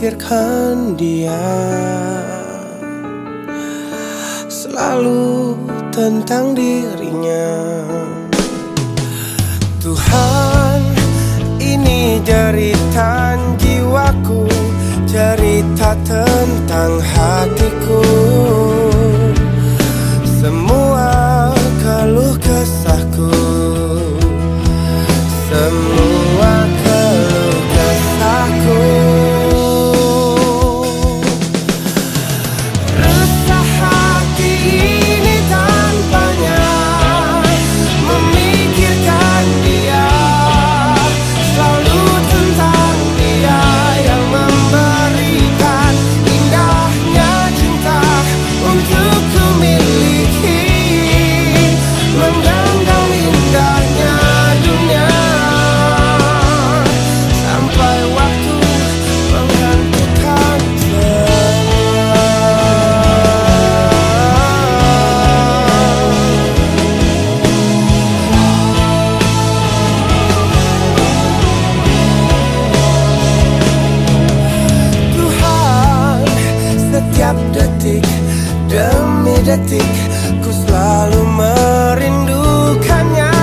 memikirkan dia, selalu tentang dirinya. Tuhan, ini jeritan jiwaku, cerita tentang hatiku. Semua keluh kesahku, semua keluh kesahku. Resah hati ini tanpanya, memikirkan dia, selalu tentang dia yang memberikan indahnya cinta untuk ku miliki, menggenggam indahnya dunia, sampai waktu menghentikan semua. Tuhan, setiap detik demi detik ku selalu merindukannya.